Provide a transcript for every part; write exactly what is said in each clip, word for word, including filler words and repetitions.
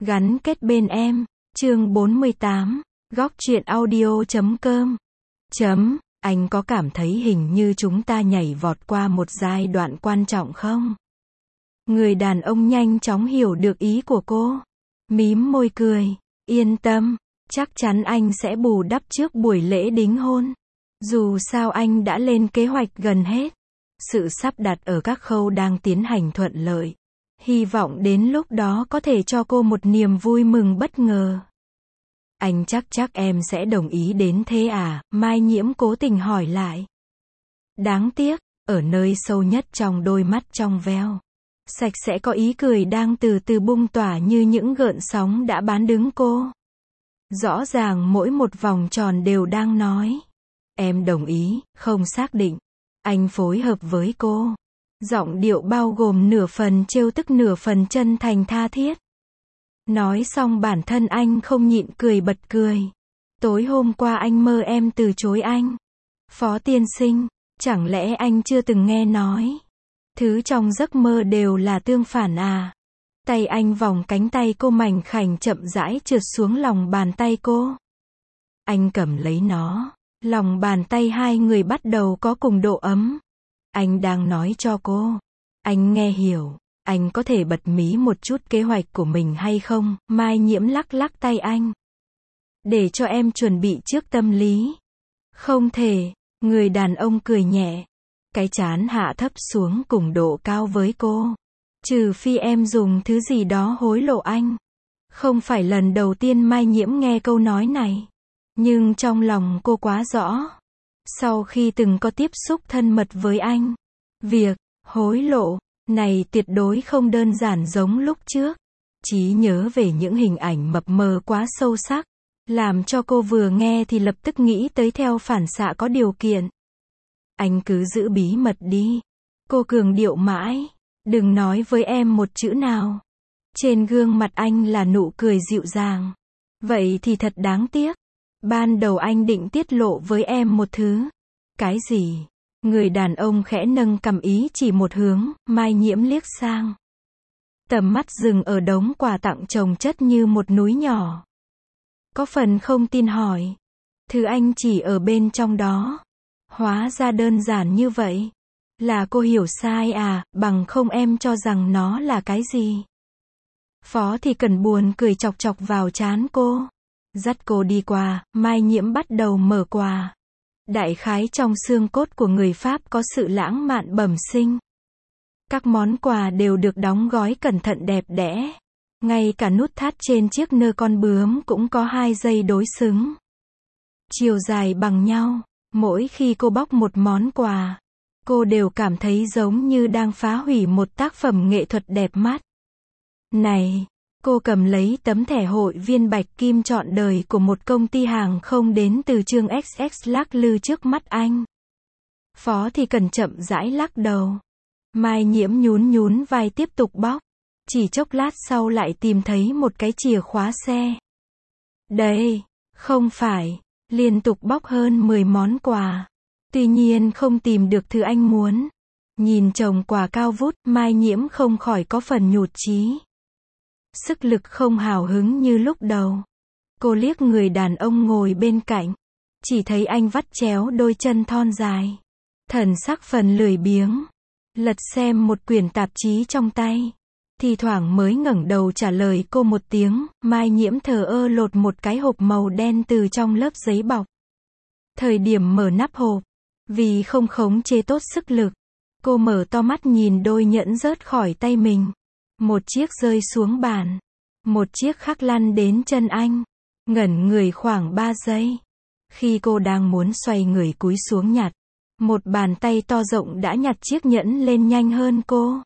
Gắn kết bên em. Chương bốn mươi tám. Góc truyện audio chấm com. Chấm, anh có cảm thấy hình như chúng ta nhảy vọt qua một giai đoạn quan trọng không? Người đàn ông nhanh chóng hiểu được ý của cô. Mím môi cười. Yên tâm, chắc chắn anh sẽ bù đắp trước buổi lễ đính hôn. Dù sao anh đã lên kế hoạch gần hết. Sự sắp đặt ở các khâu đang tiến hành thuận lợi. Hy vọng đến lúc đó có thể cho cô một niềm vui mừng bất ngờ. Anh chắc chắc em sẽ đồng ý đến thế à? Mai Nhiễm cố tình hỏi lại. Đáng tiếc, ở nơi sâu nhất trong đôi mắt trong veo, sạch sẽ có ý cười đang từ từ bung tỏa như những gợn sóng đã bán đứng cô. Rõ ràng mỗi một vòng tròn đều đang nói. Em đồng ý, không xác định. Anh phối hợp với cô. Giọng điệu bao gồm nửa phần trêu tức nửa phần chân thành tha thiết. Nói xong bản thân anh không nhịn cười bật cười. Tối hôm qua anh mơ em từ chối anh. Phó tiên sinh, chẳng lẽ anh chưa từng nghe nói? Thứ trong giấc mơ đều là tương phản à? Tay anh vòng cánh tay cô mảnh khảnh chậm rãi trượt xuống lòng bàn tay cô. Anh cầm lấy nó. Lòng bàn tay hai người bắt đầu có cùng độ ấm. Anh đang nói cho cô. Anh nghe hiểu. Anh có thể bật mí một chút kế hoạch của mình hay không? Mai Nhiễm lắc lắc tay anh. Để cho em chuẩn bị trước tâm lý. Không thể. Người đàn ông cười nhẹ. Cái trán hạ thấp xuống cùng độ cao với cô. Trừ phi em dùng thứ gì đó hối lộ anh. Không phải lần đầu tiên Mai Nhiễm nghe câu nói này. Nhưng trong lòng cô quá rõ. Sau khi từng có tiếp xúc thân mật với anh, việc hối lộ này tuyệt đối không đơn giản giống lúc trước. Trí nhớ về những hình ảnh mập mờ quá sâu sắc, làm cho cô vừa nghe thì lập tức nghĩ tới theo phản xạ có điều kiện. Anh cứ giữ bí mật đi. Cô cường điệu mãi. Đừng nói với em một chữ nào. Trên gương mặt anh là nụ cười dịu dàng. Vậy thì thật đáng tiếc. Ban đầu anh định tiết lộ với em một thứ. Cái gì? Người đàn ông khẽ nâng cằm ý chỉ một hướng, Mai Nhiễm liếc sang. Tầm mắt dừng ở đống quà tặng chồng chất như một núi nhỏ. Có phần không tin hỏi. Thứ anh chỉ ở bên trong đó. Hóa ra đơn giản như vậy. Là cô hiểu sai à, bằng không em cho rằng nó là cái gì? Phó thì cần buồn cười chọc chọc vào trán cô. Dắt cô đi qua, Mai Nhiễm bắt đầu mở quà. Đại khái trong xương cốt của người Pháp có sự lãng mạn bẩm sinh. Các món quà đều được đóng gói cẩn thận đẹp đẽ. Ngay cả nút thắt trên chiếc nơ con bướm cũng có hai dây đối xứng. Chiều dài bằng nhau. Mỗi khi cô bóc một món quà, cô đều cảm thấy giống như đang phá hủy một tác phẩm nghệ thuật đẹp mắt. Này! Cô cầm lấy tấm thẻ hội viên bạch kim trọn đời của một công ty hàng không đến từ chương ích ích lắc lư trước mắt anh. Phó thì cần chậm rãi lắc đầu. Mai Nhiễm nhún nhún vai tiếp tục bóc. Chỉ chốc lát sau lại tìm thấy một cái chìa khóa xe. Đây, không phải, liên tục bóc hơn mười món quà. Tuy nhiên không tìm được thứ anh muốn. Nhìn chồng quà cao vút, Mai Nhiễm không khỏi có phần nhụt chí. Sức lực không hào hứng như lúc đầu. Cô liếc người đàn ông ngồi bên cạnh. Chỉ thấy anh vắt chéo đôi chân thon dài. Thần sắc phần lười biếng. Lật xem một quyển tạp chí trong tay. Thì thoảng mới ngẩng đầu trả lời cô một tiếng. Mai Nhiễm thờ ơ lột một cái hộp màu đen từ trong lớp giấy bọc. Thời điểm mở nắp hộp. Vì không khống chế tốt sức lực. Cô mở to mắt nhìn đôi nhẫn rớt khỏi tay mình. Một chiếc rơi xuống bàn. Một chiếc khác lăn đến chân anh. Ngẩn người khoảng ba giây. Khi cô đang muốn xoay người cúi xuống nhặt. Một bàn tay to rộng đã nhặt chiếc nhẫn lên nhanh hơn cô.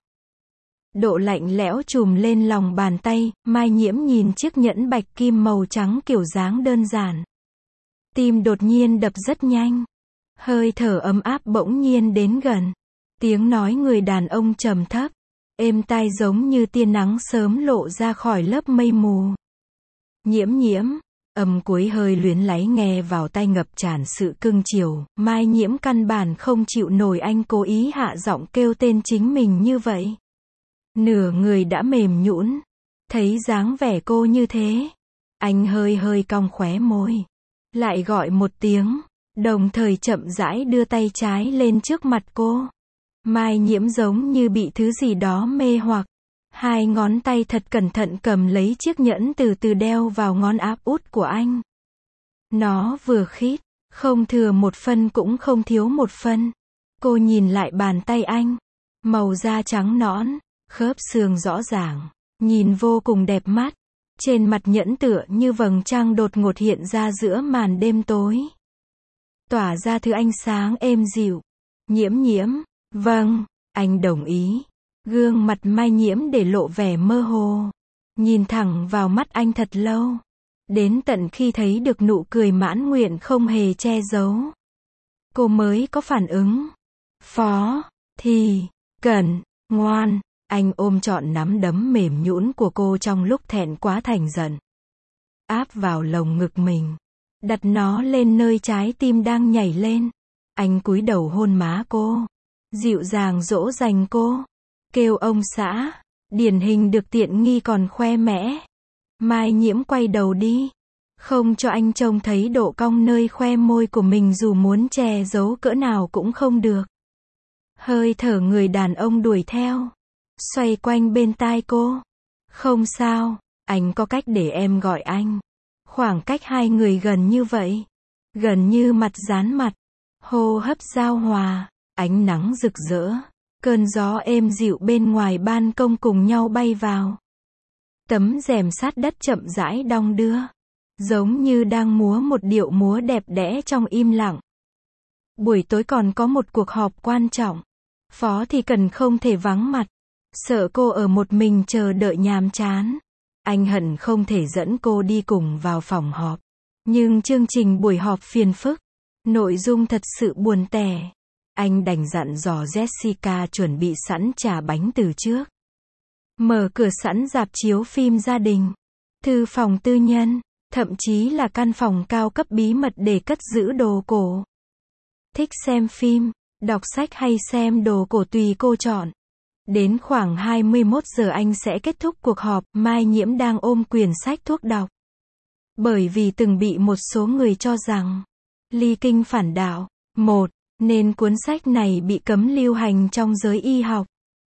Độ lạnh lẽo trùm lên lòng bàn tay. Mai Nhiễm nhìn chiếc nhẫn bạch kim màu trắng kiểu dáng đơn giản. Tim đột nhiên đập rất nhanh. Hơi thở ấm áp bỗng nhiên đến gần. Tiếng nói người đàn ông trầm thấp. Êm tai giống như tia nắng sớm lộ ra khỏi lớp mây mù. Nhiễm Nhiễm, âm cuối hơi luyến láy nghe vào tai ngập tràn sự cưng chiều. Mai Nhiễm căn bản không chịu nổi anh cố ý hạ giọng kêu tên chính mình như vậy. Nửa người đã mềm nhũn. Thấy dáng vẻ cô như thế, anh hơi hơi cong khóe môi, lại gọi một tiếng, đồng thời chậm rãi đưa tay trái lên trước mặt cô. Mai Nhiễm giống như bị thứ gì đó mê hoặc, hai ngón tay thật cẩn thận cầm lấy chiếc nhẫn từ từ đeo vào ngón áp út của anh. Nó vừa khít, không thừa một phân cũng không thiếu một phân. Cô nhìn lại bàn tay anh, màu da trắng nõn, khớp xương rõ ràng, nhìn vô cùng đẹp mắt. Trên mặt nhẫn tựa như vầng trăng đột ngột hiện ra giữa màn đêm tối, tỏa ra thứ ánh sáng êm dịu. Nhiễm Nhiễm, vâng, anh đồng ý. Gương mặt Mai Nhiễm để lộ vẻ mơ hồ, nhìn thẳng vào mắt anh thật lâu, đến tận khi thấy được nụ cười mãn nguyện không hề che giấu, cô mới có phản ứng. Phó, thì, cẩn, ngoan. Anh ôm trọn nắm đấm mềm nhũn của cô trong lúc thẹn quá thành giận, áp vào lồng ngực mình, đặt nó lên nơi trái tim đang nhảy lên. Anh cúi đầu hôn má cô, dịu dàng dỗ dành cô, kêu ông xã, điển hình được tiện nghi còn khoe mẽ. Mai Nhiễm quay đầu đi, không cho anh trông thấy độ cong nơi khoe môi của mình dù muốn che giấu cỡ nào cũng không được. Hơi thở người đàn ông đuổi theo, xoay quanh bên tai cô. Không sao, anh có cách để em gọi anh. Khoảng cách hai người gần như vậy, gần như mặt dán mặt, hô hấp giao hòa, ánh nắng rực rỡ, cơn gió êm dịu bên ngoài ban công cùng nhau bay vào. Tấm rèm sát đất chậm rãi đong đưa, giống như đang múa một điệu múa đẹp đẽ trong im lặng. Buổi tối còn có một cuộc họp quan trọng, Phó thì cần không thể vắng mặt, sợ cô ở một mình chờ đợi nhàm chán. Anh hận không thể dẫn cô đi cùng vào phòng họp, nhưng chương trình buổi họp phiền phức, nội dung thật sự buồn tẻ. Anh đành dặn dò Jessica chuẩn bị sẵn trà bánh từ trước, mở cửa sẵn rạp chiếu phim gia đình, thư phòng tư nhân, thậm chí là căn phòng cao cấp bí mật để cất giữ đồ cổ. Thích xem phim, đọc sách hay xem đồ cổ tùy cô chọn. Đến khoảng hai mươi mốt giờ anh sẽ kết thúc cuộc họp. Mai Nhiễm đang ôm quyển sách thuốc đọc, bởi vì từng bị một số người cho rằng ly kinh phản đạo, một, nên cuốn sách này bị cấm lưu hành trong giới y học.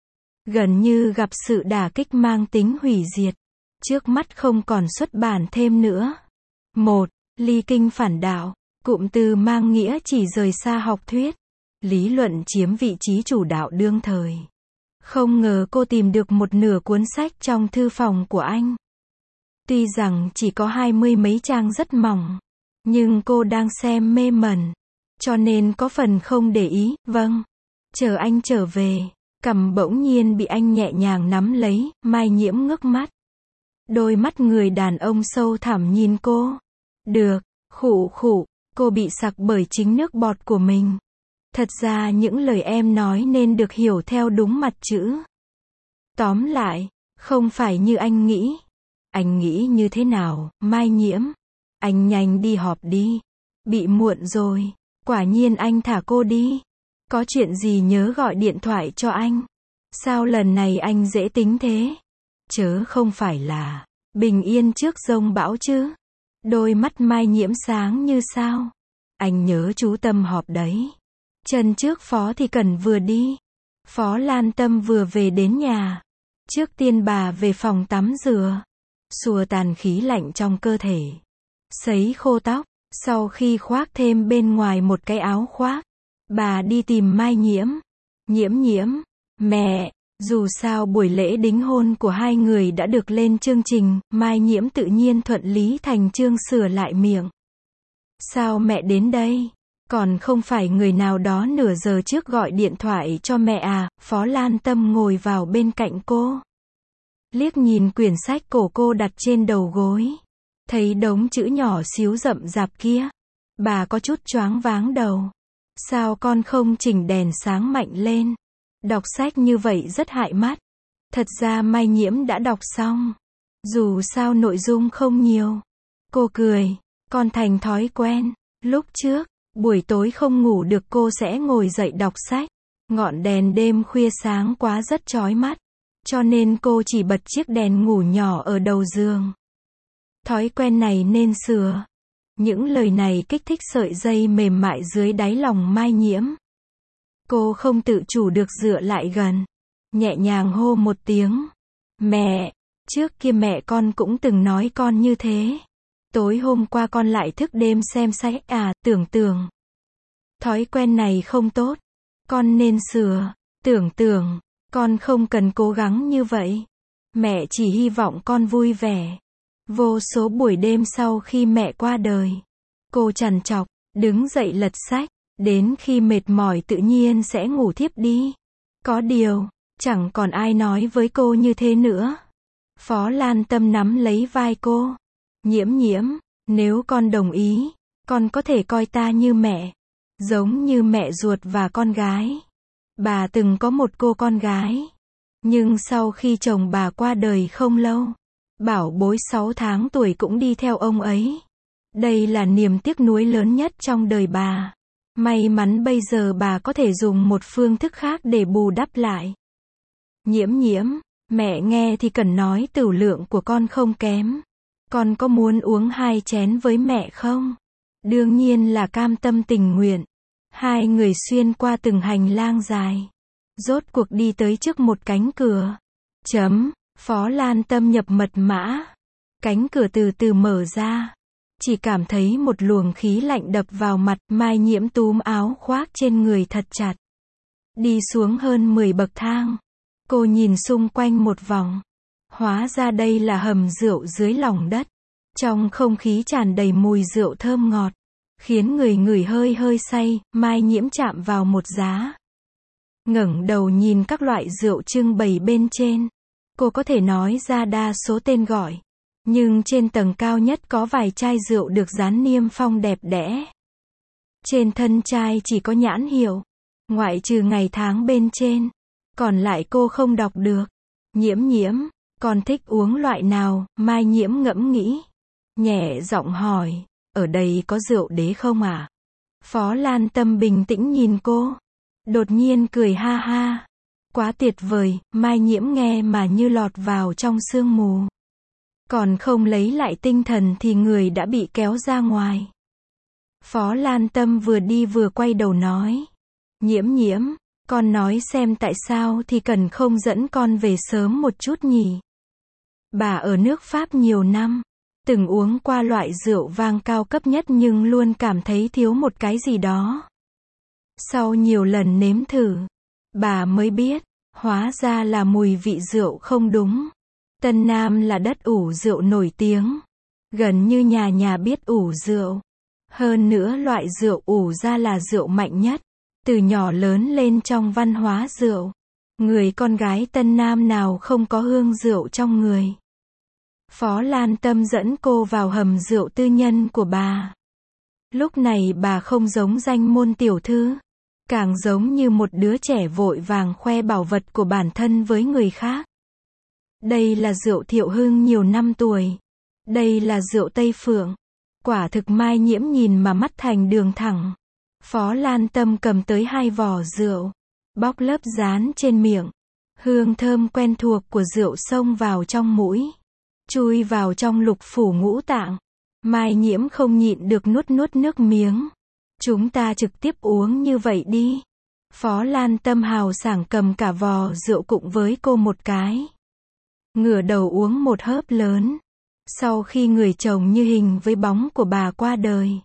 Gần như gặp sự đả kích mang tính hủy diệt. Trước mắt không còn xuất bản thêm nữa. Một, ly kinh phản đạo, cụm từ mang nghĩa chỉ rời xa học thuyết, lý luận chiếm vị trí chủ đạo đương thời. Không ngờ cô tìm được một nửa cuốn sách trong thư phòng của anh. Tuy rằng chỉ có hai mươi mấy trang rất mỏng, nhưng cô đang xem mê mẩn, cho nên có phần không để ý. Vâng, chờ anh trở về. Cằm bỗng nhiên bị anh nhẹ nhàng nắm lấy. Mai Nhiễm ngước mắt, đôi mắt người đàn ông sâu thẳm nhìn cô. Được, khụ khụ, cô bị sặc bởi chính nước bọt của mình. Thật ra những lời em nói nên được hiểu theo đúng mặt chữ. Tóm lại, không phải như anh nghĩ. Anh nghĩ như thế nào, Mai Nhiễm? Anh nhanh đi họp đi. Bị muộn rồi. Quả nhiên anh thả cô đi. Có chuyện gì nhớ gọi điện thoại cho anh. Sao lần này anh dễ tính thế? Chớ không phải là bình yên trước giông bão chứ? Đôi mắt Mai Nhiễm sáng như sao. Anh nhớ chú Tâm họp đấy. Chân trước Phó thì Cần vừa đi. Phó Lan Tâm vừa về đến nhà. Trước tiên bà về phòng tắm rửa, xua tàn khí lạnh trong cơ thể, sấy khô tóc. Sau khi khoác thêm bên ngoài một cái áo khoác, bà đi tìm Mai Nhiễm. Nhiễm Nhiễm, mẹ, dù sao buổi lễ đính hôn của hai người đã được lên chương trình. Mai Nhiễm tự nhiên thuận lý thành chương sửa lại miệng. Sao mẹ đến đây? Còn không phải người nào đó nửa giờ trước gọi điện thoại cho mẹ à? Phó Lan Tâm ngồi vào bên cạnh cô, liếc nhìn quyển sách cổ cô đặt trên đầu gối, thấy đống chữ nhỏ xíu rậm rạp kia, bà có chút choáng váng đầu. Sao con không chỉnh đèn sáng mạnh lên? Đọc sách như vậy rất hại mắt. Thật ra Mai Nhiễm đã đọc xong, dù sao nội dung không nhiều. Cô cười, con thành thói quen. Lúc trước, buổi tối không ngủ được cô sẽ ngồi dậy đọc sách. Ngọn đèn đêm khuya sáng quá rất chói mắt, cho nên cô chỉ bật chiếc đèn ngủ nhỏ ở đầu giường. Thói quen này nên sửa. Những lời này kích thích sợi dây mềm mại dưới đáy lòng Mai Nhiễm. Cô không tự chủ được dựa lại gần, nhẹ nhàng hô một tiếng. Mẹ, trước kia mẹ con cũng từng nói con như thế. Tối hôm qua con lại thức đêm xem sách à, tưởng tưởng. Thói quen này không tốt. Con nên sửa. Tưởng tưởng, con không cần cố gắng như vậy. Mẹ chỉ hy vọng con vui vẻ. Vô số buổi đêm sau khi mẹ qua đời, cô trằn trọc, đứng dậy lật sách, đến khi mệt mỏi tự nhiên sẽ ngủ thiếp đi. Có điều, chẳng còn ai nói với cô như thế nữa. Phó Lan Tâm nắm lấy vai cô. Nhiễm Nhiễm, nếu con đồng ý, con có thể coi ta như mẹ, giống như mẹ ruột và con gái. Bà từng có một cô con gái, nhưng sau khi chồng bà qua đời không lâu, bảo bối sáu tháng tuổi cũng đi theo ông ấy. Đây là niềm tiếc nuối lớn nhất trong đời bà. May mắn bây giờ bà có thể dùng một phương thức khác để bù đắp lại. Nhiễm Nhiễm, mẹ nghe thì cần nói tửu lượng của con không kém. Con có muốn uống hai chén với mẹ không? Đương nhiên là cam tâm tình nguyện. Hai người xuyên qua từng hành lang dài, rốt cuộc đi tới trước một cánh cửa. Chấm, Phó Lan Tâm nhập mật mã. Cánh cửa từ từ mở ra. Chỉ cảm thấy một luồng khí lạnh đập vào mặt. Mai Nhiễm túm áo khoác trên người thật chặt. Đi xuống hơn mười bậc thang. Cô nhìn xung quanh một vòng. Hóa ra đây là hầm rượu dưới lòng đất. Trong không khí tràn đầy mùi rượu thơm ngọt, khiến người ngửi hơi hơi say. Mai Nhiễm chạm vào một giá, ngẩng đầu nhìn các loại rượu trưng bày bên trên. Cô có thể nói ra đa số tên gọi, nhưng trên tầng cao nhất có vài chai rượu được dán niêm phong đẹp đẽ. Trên thân chai chỉ có nhãn hiệu, ngoại trừ ngày tháng bên trên, còn lại cô không đọc được. Nhiễm Nhiễm, con thích uống loại nào? Mai Nhiễm ngẫm nghĩ, nhẹ giọng hỏi, ở đây có rượu đế không à? Phó Lan Tâm bình tĩnh nhìn cô, đột nhiên cười ha ha. Quá tuyệt vời. Mai Nhiễm nghe mà như lọt vào trong sương mù. Còn không lấy lại tinh thần thì người đã bị kéo ra ngoài. Phó Lan Tâm vừa đi vừa quay đầu nói, Nhiễm Nhiễm, con nói xem tại sao thì cần không dẫn con về sớm một chút nhỉ? Bà ở nước Pháp nhiều năm, từng uống qua loại rượu vang cao cấp nhất nhưng luôn cảm thấy thiếu một cái gì đó. Sau nhiều lần nếm thử, bà mới biết, hóa ra là mùi vị rượu không đúng. Tân Nam là đất ủ rượu nổi tiếng, gần như nhà nhà biết ủ rượu. Hơn nữa loại rượu ủ ra là rượu mạnh nhất, từ nhỏ lớn lên trong văn hóa rượu. Người con gái Tân Nam nào không có hương rượu trong người. Phó Lan Tâm dẫn cô vào hầm rượu tư nhân của bà. Lúc này bà không giống danh môn tiểu thư, càng giống như một đứa trẻ vội vàng khoe bảo vật của bản thân với người khác. Đây là rượu Thiệu Hưng nhiều năm tuổi. Đây là rượu Tây Phượng. Quả thực Mai Nhiễm nhìn mà mắt thành đường thẳng. Phó Lan Tâm cầm tới hai vỏ rượu, bóc lớp dán trên miệng. Hương thơm quen thuộc của rượu xông vào trong mũi, chui vào trong lục phủ ngũ tạng. Mai Nhiễm không nhịn được nuốt nuốt nước miếng. Chúng ta trực tiếp uống như vậy đi. Phó Lan Tâm hào sảng cầm cả vò rượu cùng với cô một cái. Ngửa đầu uống một hớp lớn. Sau khi người chồng như hình với bóng của bà qua đời,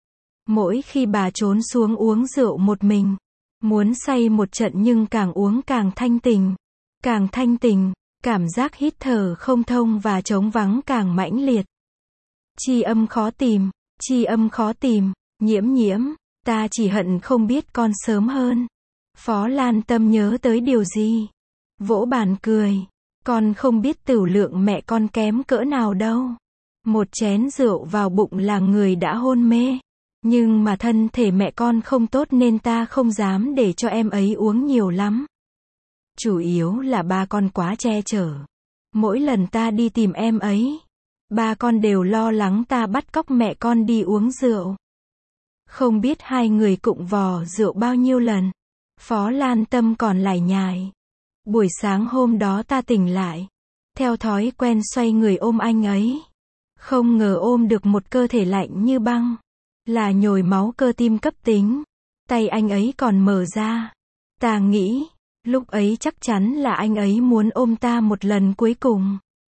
mỗi khi bà trốn xuống uống rượu một mình, muốn say một trận nhưng càng uống càng thanh tình. Càng thanh tình, cảm giác hít thở không thông và trống vắng càng mãnh liệt. Tri âm khó tìm, tri âm khó tìm. Nhiễm Nhiễm, ta chỉ hận không biết con sớm hơn. Phó Lan Tâm nhớ tới điều gì, vỗ bàn cười. Con không biết tửu lượng mẹ con kém cỡ nào đâu. Một chén rượu vào bụng là người đã hôn mê. Nhưng mà thân thể mẹ con không tốt nên ta không dám để cho em ấy uống nhiều lắm. Chủ yếu là ba con quá che chở. Mỗi lần ta đi tìm em ấy, ba con đều lo lắng ta bắt cóc mẹ con đi uống rượu. Không biết hai người cụng vò rượu bao nhiêu lần. Phó Lan Tâm còn lải nhải. Buổi sáng hôm đó ta tỉnh lại. Theo thói quen xoay người ôm anh ấy. Không ngờ ôm được một cơ thể lạnh như băng. Là nhồi máu cơ tim cấp tính. Tay anh ấy còn mở ra. Ta nghĩ, lúc ấy chắc chắn là anh ấy muốn ôm ta một lần cuối cùng.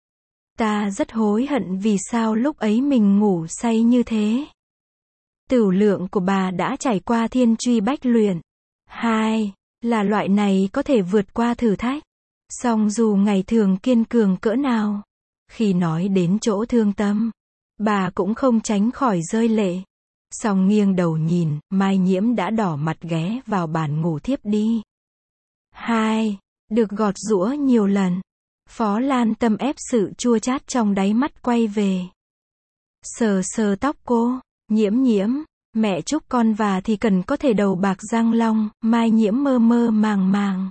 Ta rất hối hận vì sao lúc ấy mình ngủ say như thế. Tửu lượng của bà đã trải qua thiên truy bách luyện. Hai, là loại này có thể vượt qua thử thách. Song dù ngày thường kiên cường cỡ nào, khi nói đến chỗ thương tâm, bà cũng không tránh khỏi rơi lệ. Song nghiêng đầu nhìn, Mai Nhiễm đã đỏ mặt ghé vào bàn ngủ thiếp đi. Hai, được gọt giũa nhiều lần. Phó Lan Tâm ép sự chua chát trong đáy mắt quay về. Sờ sờ tóc cô, Nhiễm Nhiễm, mẹ chúc con và thì cần có thể đầu bạc răng long. Mai Nhiễm mơ mơ màng màng.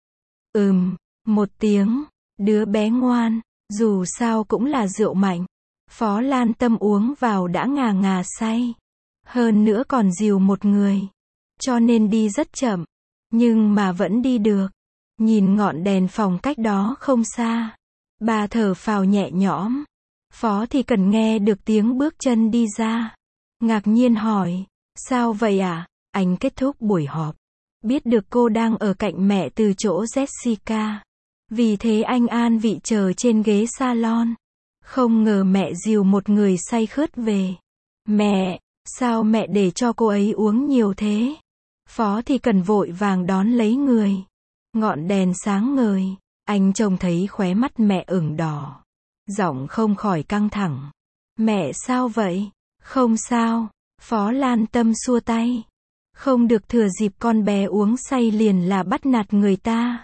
Ừm, một tiếng, đứa bé ngoan, dù sao cũng là rượu mạnh. Phó Lan Tâm uống vào đã ngà ngà say. Hơn nữa còn dìu một người. Cho nên đi rất chậm. Nhưng mà vẫn đi được. Nhìn ngọn đèn phòng cách đó không xa. Bà thở phào nhẹ nhõm. Phó thì cần nghe được tiếng bước chân đi ra. Ngạc nhiên hỏi. Sao vậy ạ? À? Anh kết thúc buổi họp. Biết được cô đang ở cạnh mẹ từ chỗ Jessica. Vì thế anh an vị chờ trên ghế salon. Không ngờ mẹ dìu một người say khướt về. Mẹ, sao mẹ để cho cô ấy uống nhiều thế? Phó thì cần vội vàng đón lấy người. Ngọn đèn sáng ngời. Anh trông thấy khóe mắt mẹ ửng đỏ. Giọng không khỏi căng thẳng. Mẹ sao vậy? Không sao. Phó Lan Tâm xua tay. Không được thừa dịp con bé uống say liền là bắt nạt người ta.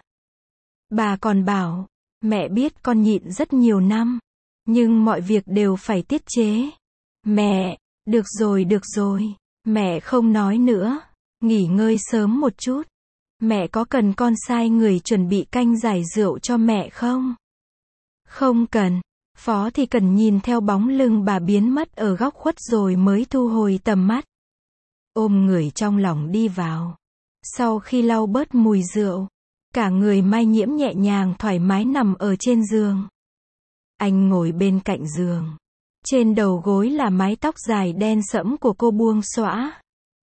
Bà còn bảo, mẹ biết con nhịn rất nhiều năm. Nhưng mọi việc đều phải tiết chế. Mẹ, được rồi được rồi. Mẹ không nói nữa. Nghỉ ngơi sớm một chút. Mẹ có cần con sai người chuẩn bị canh giải rượu cho mẹ không? Không cần. Phó thì cần nhìn theo bóng lưng bà biến mất ở góc khuất rồi mới thu hồi tầm mắt. Ôm người trong lòng đi vào. Sau khi lau bớt mùi rượu, cả người Mai Nhiễm nhẹ nhàng thoải mái nằm ở trên giường. Anh ngồi bên cạnh giường. Trên đầu gối là mái tóc dài đen sẫm của cô buông xõa.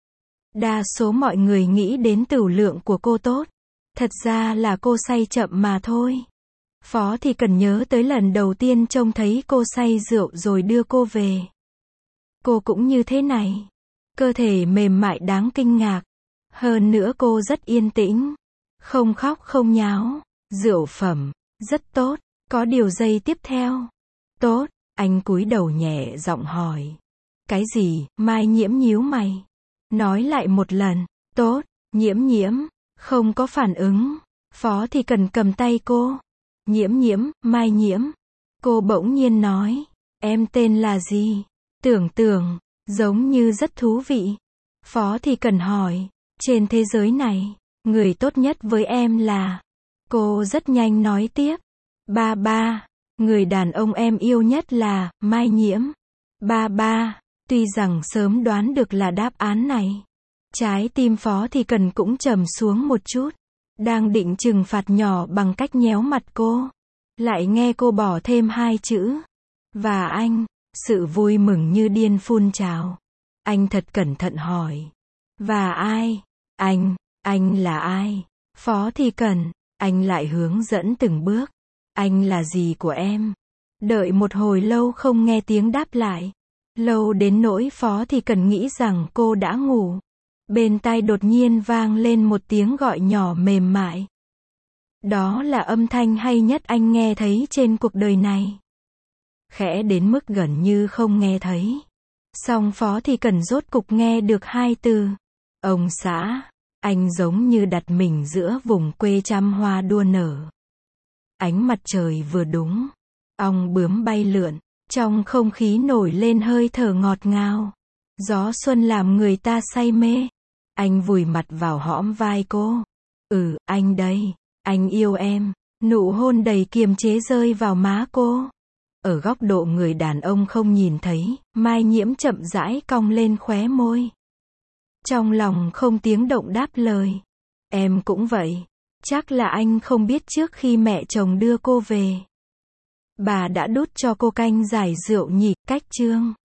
Đa số mọi người nghĩ đến tửu lượng của cô tốt. Thật ra là cô say chậm mà thôi. Phó thì cần nhớ tới lần đầu tiên trông thấy cô say rượu rồi đưa cô về. Cô cũng như thế này. Cơ thể mềm mại đáng kinh ngạc. Hơn nữa cô rất yên tĩnh. Không khóc không nháo. Rượu phẩm, rất tốt. Có điều giây tiếp theo. Tốt, anh cúi đầu nhẹ giọng hỏi. Cái gì? Mai Nhiễm nhíu mày. Nói lại một lần. Tốt, Nhiễm Nhiễm. Không có phản ứng. Phó thì cần cầm tay cô. Nhiễm Nhiễm, Mai Nhiễm. Cô bỗng nhiên nói. Em tên là gì? Tưởng Tưởng. Giống như rất thú vị. Phó thì cần hỏi. Trên thế giới này, người tốt nhất với em là... Cô rất nhanh nói tiếp. Ba ba. Người đàn ông em yêu nhất là Mai Nhiễm. Ba ba. Tuy rằng sớm đoán được là đáp án này. Trái tim Phó thì cần cũng trầm xuống một chút. Đang định trừng phạt nhỏ bằng cách nhéo mặt cô. Lại nghe cô bỏ thêm hai chữ. Và anh. Sự vui mừng như điên phun trào. Anh thật cẩn thận hỏi. Và ai? Anh. Anh là ai? Phó thì cần. Anh lại hướng dẫn từng bước. Anh là gì của em? Đợi một hồi lâu không nghe tiếng đáp lại. Lâu đến nỗi Phó thì cần nghĩ rằng cô đã ngủ. Bên tai đột nhiên vang lên một tiếng gọi nhỏ mềm mại. Đó là âm thanh hay nhất anh nghe thấy trên cuộc đời này. Khẽ đến mức gần như không nghe thấy. Song Phó thì cần rốt cục nghe được hai từ. Ông xã. Anh giống như đặt mình giữa vùng quê trăm hoa đua nở. Ánh mặt trời vừa đúng. Ong bướm bay lượn. Trong không khí nổi lên hơi thở ngọt ngào. Gió xuân làm người ta say mê. Anh vùi mặt vào hõm vai cô. Ừ, anh đây. Anh yêu em. Nụ hôn đầy kiềm chế rơi vào má cô. Ở góc độ người đàn ông không nhìn thấy, Mai Nhiễm chậm rãi cong lên khóe môi. Trong lòng không tiếng động đáp lời. Em cũng vậy. Chắc là anh không biết trước khi mẹ chồng đưa cô về, bà đã đút cho cô canh giải rượu nhỉ, cách Trương.